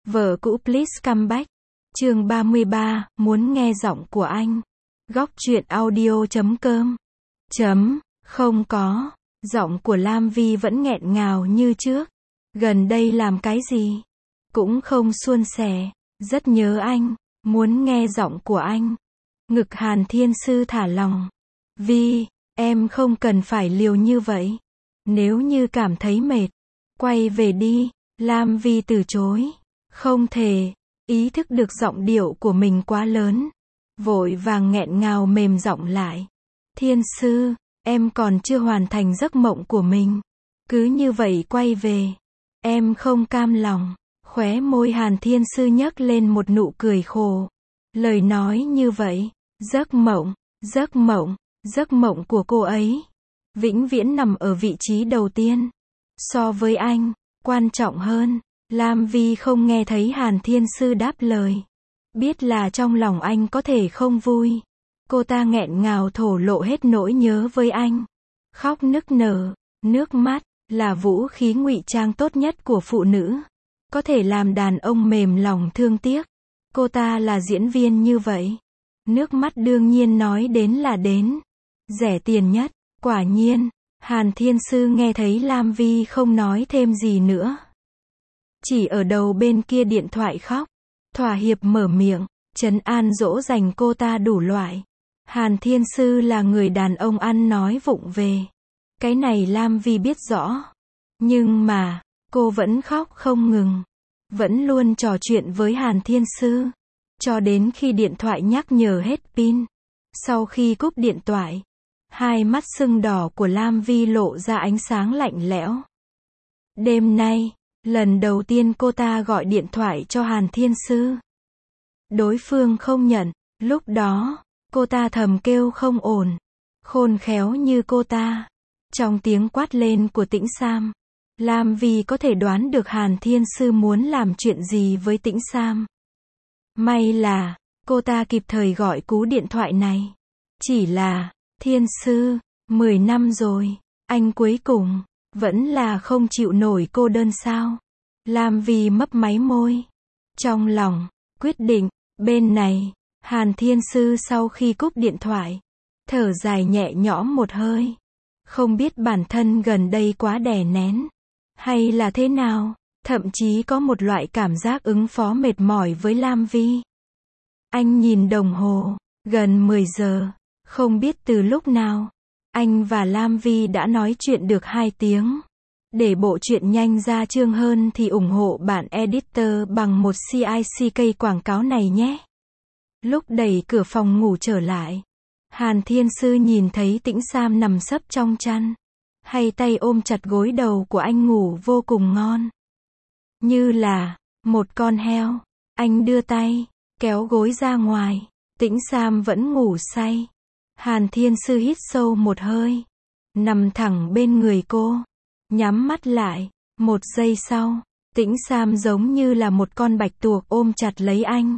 Vợ cũ Please Come Back. Chương 33, muốn nghe giọng của anh. Góc truyện audio.com. Không có. Giọng của Lam Vi vẫn nghẹn ngào như trước. Gần đây làm cái gì? Cũng không suôn sẻ. Rất nhớ anh. Muốn nghe giọng của anh. Ngực Hàn Thiên Sư thả lỏng. Vi, em không cần phải liều như vậy. Nếu như cảm thấy mệt, quay về đi. Lam Vi từ chối. Không thể. Ý thức được giọng điệu của mình quá lớn. Vội vàng nghẹn ngào mềm giọng lại. Thiên Sư, em còn chưa hoàn thành giấc mộng của mình. Cứ như vậy quay về. Em không cam lòng. Khóe môi Hàn Thiên Sư nhấc lên một nụ cười khổ. Lời nói như vậy. Giấc mộng của cô ấy. Vĩnh viễn nằm ở vị trí đầu tiên. So với anh, quan trọng hơn. Lam Vi không nghe thấy Hàn Thiên Sư đáp lời. Biết là trong lòng anh có thể không vui. Cô ta nghẹn ngào thổ lộ hết nỗi nhớ với anh. Khóc nức nở, nước mắt là vũ khí ngụy trang tốt nhất của phụ nữ. Có thể làm đàn ông mềm lòng thương tiếc. Cô ta là diễn viên như vậy. Nước mắt đương nhiên nói đến là đến. Rẻ tiền nhất, quả nhiên. Hàn Thiên Sư nghe thấy Lam Vi không nói thêm gì nữa. Chỉ ở đầu bên kia điện thoại khóc. Thỏa hiệp mở miệng, trấn an dỗ dành cô ta đủ loại. Hàn Thiên Sư là người đàn ông ăn nói vụng về. Cái này Lam Vi biết rõ. Nhưng mà, cô vẫn khóc không ngừng. Vẫn luôn trò chuyện với Hàn Thiên Sư. Cho đến khi điện thoại nhắc nhở hết pin. Sau khi cúp điện thoại, hai mắt sưng đỏ của Lam Vi lộ ra ánh sáng lạnh lẽo. Đêm nay, lần đầu tiên cô ta gọi điện thoại cho Hàn Thiên Sư. Đối phương không nhận. Lúc đó, cô ta thầm kêu không ổn. Khôn khéo như cô ta. Trong tiếng quát lên của Tĩnh Sam, Lam Vi có thể đoán được Hàn Thiên Sư muốn làm chuyện gì với Tĩnh Sam. May là, cô ta kịp thời gọi cú điện thoại này. Chỉ là, Thiên Sư, 10 năm rồi, anh cuối cùng, vẫn là không chịu nổi cô đơn sao? Lam Vi mấp máy môi. Trong lòng, quyết định, bên này, Hàn Thiên Sư sau khi cúp điện thoại, thở dài nhẹ nhõm một hơi. Không biết bản thân gần đây quá đè nén, hay là thế nào, thậm chí có một loại cảm giác ứng phó mệt mỏi với Lam Vi. Anh nhìn đồng hồ, gần 10 giờ, không biết từ lúc nào, anh và Lam Vi đã nói chuyện được 2 tiếng. Để bộ truyện nhanh ra chương hơn thì ủng hộ bạn editor bằng một CICK quảng cáo này nhé. Lúc đẩy cửa phòng ngủ trở lại, Hàn Thiên Sư nhìn thấy Tĩnh Sam nằm sấp trong chăn. Hai tay ôm chặt gối đầu của anh ngủ vô cùng ngon. Như là một con heo. Anh đưa tay, kéo gối ra ngoài. Tĩnh Sam vẫn ngủ say. Hàn Thiên Sư hít sâu một hơi. Nằm thẳng bên người cô. Nhắm mắt lại. Một giây sau, Tĩnh Sam giống như là một con bạch tuộc ôm chặt lấy anh.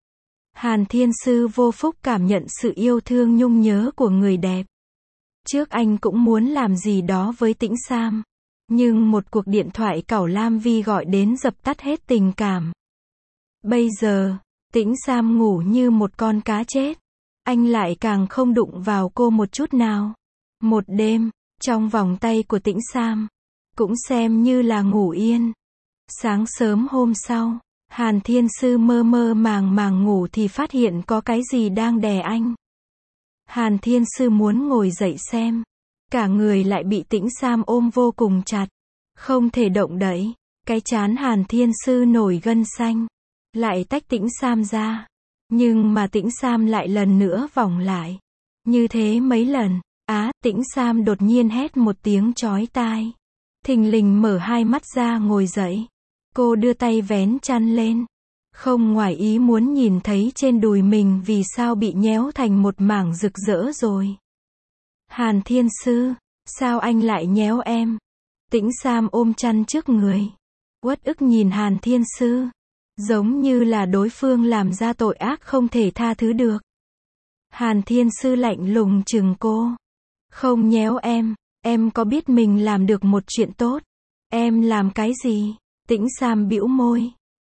Hàn Thiên Sư vô phúc cảm nhận sự yêu thương nhung nhớ của người đẹp. Trước anh cũng muốn làm gì đó với Tĩnh Sam. Nhưng một cuộc điện thoại cẩu Lam Vi gọi đến dập tắt hết tình cảm. Bây giờ, Tĩnh Sam ngủ như một con cá chết. Anh lại càng không đụng vào cô một chút nào. Một đêm, trong vòng tay của Tĩnh Sam, cũng xem như là ngủ yên. Sáng sớm hôm sau, Hàn Thiên Sư mơ mơ màng màng ngủ thì phát hiện có cái gì đang đè anh. Hàn Thiên Sư muốn ngồi dậy xem. Cả người lại bị Tĩnh Sam ôm vô cùng chặt. Không thể động đậy. Cái trán Hàn Thiên Sư nổi gân xanh. Lại tách Tĩnh Sam ra. Nhưng mà Tĩnh Sam lại lần nữa vòng lại. Như thế mấy lần. Tĩnh Sam đột nhiên hét một tiếng chói tai. Thình lình mở hai mắt ra ngồi dậy. Cô đưa tay vén chăn lên. Không ngoài ý muốn nhìn thấy trên đùi mình vì sao bị nhéo thành một mảng rực rỡ rồi. Hàn Thiên Sư, sao anh lại nhéo em? Tĩnh Sam ôm chăn trước người. Uất ức nhìn Hàn Thiên Sư. Giống như là đối phương làm ra tội ác không thể tha thứ được. Hàn Thiên Sư lạnh lùng trừng cô. Không nhéo em có biết mình làm được một chuyện tốt. Em làm cái gì? Tĩnh Sam bĩu môi.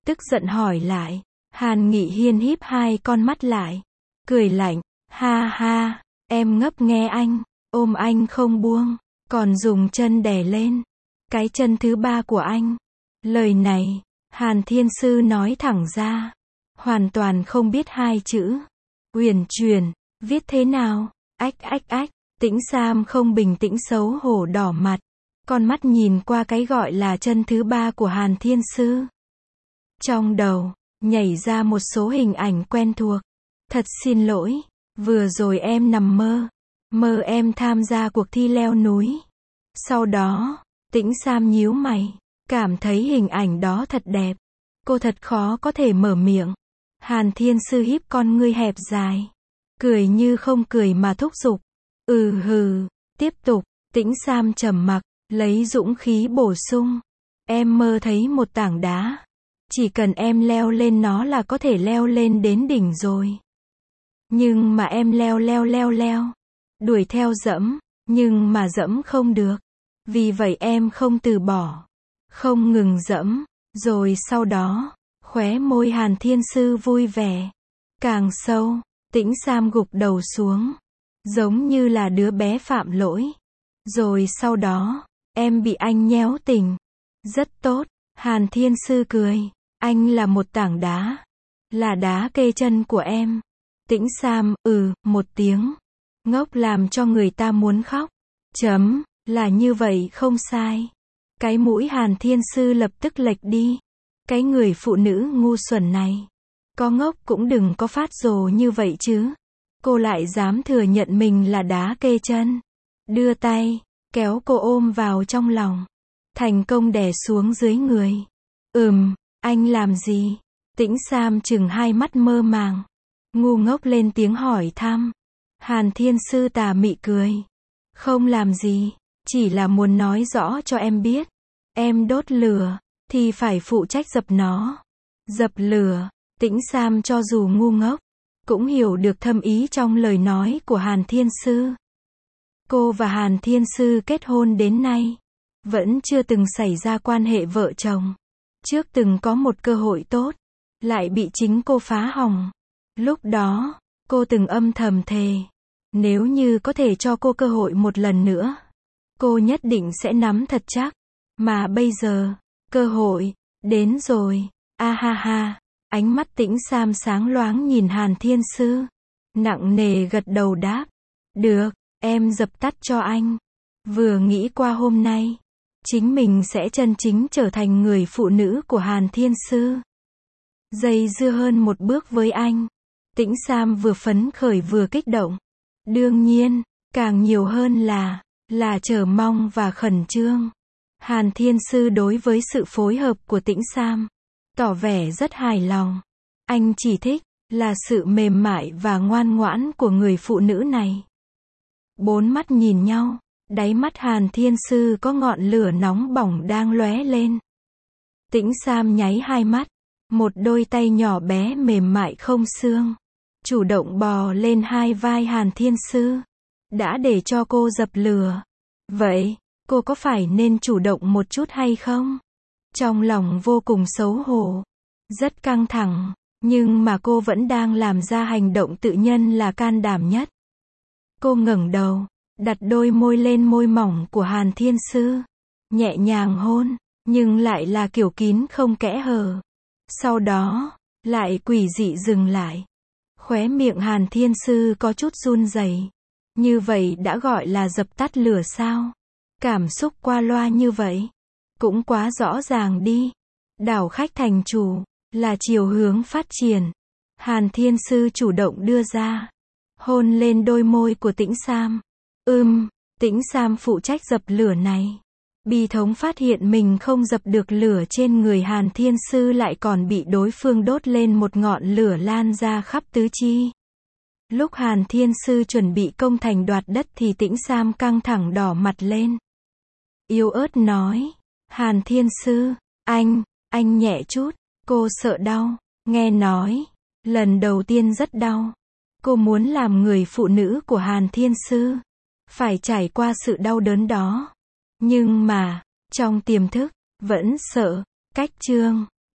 tức giận hỏi lại. Hàn Nghị Hiên híp hai con mắt lại, cười lạnh, ha ha, em ngấp nghe anh, ôm anh không buông, còn dùng chân đè lên cái chân thứ ba của anh. Lời này, Hàn Thiên Sư nói thẳng ra, hoàn toàn không biết hai chữ uyển chuyển viết thế nào. Ách ách ách, Tĩnh Sam không bình tĩnh xấu hổ đỏ mặt, con mắt nhìn qua cái gọi là chân thứ ba của Hàn Thiên Sư. Trong đầu nhảy ra một số hình ảnh quen thuộc. Thật xin lỗi, vừa rồi em nằm mơ em tham gia cuộc thi leo núi. Sau đó, Tĩnh Sam nhíu mày, cảm thấy hình ảnh đó thật đẹp. Cô thật khó có thể mở miệng. Hàn Thiên Sư híp con ngươi hẹp dài, cười như không cười mà thúc giục. Hừ, tiếp tục. Tĩnh Sam trầm mặc, lấy dũng khí bổ sung. Em mơ thấy một tảng đá. Chỉ cần em leo lên nó là có thể leo lên đến đỉnh rồi. Nhưng mà em leo, đuổi theo dẫm, nhưng mà dẫm không được. Vì vậy em không từ bỏ, không ngừng dẫm. Rồi sau đó, khóe môi Hàn Thiên Sư vui vẻ càng sâu. Tĩnh Sam gục đầu xuống, giống như là đứa bé phạm lỗi. Rồi sau đó, em bị anh nhéo tình. Rất tốt, Hàn Thiên Sư cười. Anh là một tảng đá, là đá kê chân của em. Tĩnh Sam, một tiếng ngốc làm cho người ta muốn khóc. Là như vậy không sai. Cái mũi Hàn Thiên Sư lập tức lệch đi. Cái người phụ nữ ngu xuẩn này, có ngốc cũng đừng có phát rồ như vậy chứ. Cô lại dám thừa nhận mình là đá kê chân. Đưa tay, kéo cô ôm vào trong lòng. Thành công đè xuống dưới người. Anh làm gì? Tĩnh Sam chừng hai mắt mơ màng, ngu ngốc lên tiếng hỏi thăm. Hàn Thiên Sư tà mị cười. Không làm gì, chỉ là muốn nói rõ cho em biết. Em đốt lửa, thì phải phụ trách dập nó. Dập lửa. Tĩnh Sam cho dù ngu ngốc, cũng hiểu được thâm ý trong lời nói của Hàn Thiên Sư. Cô và Hàn Thiên Sư kết hôn đến nay, vẫn chưa từng xảy ra quan hệ vợ chồng. Trước từng có một cơ hội tốt, lại bị chính cô phá hỏng. Lúc đó, cô từng âm thầm thề, nếu như có thể cho cô cơ hội một lần nữa, cô nhất định sẽ nắm thật chắc. Mà bây giờ, cơ hội đến rồi. Ha ha. Ánh mắt Tĩnh Sam sáng loáng nhìn Hàn Thiên Sư, nặng nề gật đầu đáp. Được, em dập tắt cho anh. Vừa nghĩ qua hôm nay, chính mình sẽ chân chính trở thành người phụ nữ của Hàn Thiên Sư. Dây dưa hơn một bước với anh. Tĩnh Sam vừa phấn khởi vừa kích động. Đương nhiên, càng nhiều hơn là chờ mong và khẩn trương. Hàn Thiên Sư đối với sự phối hợp của Tĩnh Sam, tỏ vẻ rất hài lòng. Anh chỉ thích là sự mềm mại và ngoan ngoãn của người phụ nữ này. Bốn mắt nhìn nhau, đáy mắt Hàn Thiên Sư có ngọn lửa nóng bỏng đang lóe lên. Tĩnh Sam nháy hai mắt, một đôi tay nhỏ bé mềm mại không xương, chủ động bò lên hai vai Hàn Thiên Sư. Đã để cho cô dập lửa. Vậy, cô có phải nên chủ động một chút hay không? Trong lòng vô cùng xấu hổ, rất căng thẳng, nhưng mà cô vẫn đang làm ra hành động tự nhân là can đảm nhất. Cô ngẩng đầu, đặt đôi môi lên môi mỏng của Hàn Thiên Sư, nhẹ nhàng hôn, nhưng lại là kiểu kín không kẽ hở. Sau đó, lại quỷ dị dừng lại. Khóe miệng Hàn Thiên Sư có chút run rẩy. Như vậy đã gọi là dập tắt lửa sao? Cảm xúc qua loa như vậy, cũng quá rõ ràng đi. Đảo khách thành chủ, là chiều hướng phát triển. Hàn Thiên Sư chủ động đưa ra, hôn lên đôi môi của Tĩnh Sam. Tĩnh Sam phụ trách dập lửa này. Bi thống phát hiện mình không dập được lửa trên người Hàn Thiên Sư, lại còn bị đối phương đốt lên một ngọn lửa lan ra khắp tứ chi. Lúc Hàn Thiên Sư chuẩn bị công thành đoạt đất thì Tĩnh Sam căng thẳng đỏ mặt lên. Yếu ớt nói, Hàn Thiên Sư, anh nhẹ chút. Cô sợ đau, nghe nói, lần đầu tiên rất đau. Cô muốn làm người phụ nữ của Hàn Thiên Sư, phải trải qua sự đau đớn đó. Nhưng mà, trong tiềm thức, vẫn sợ. Cách chương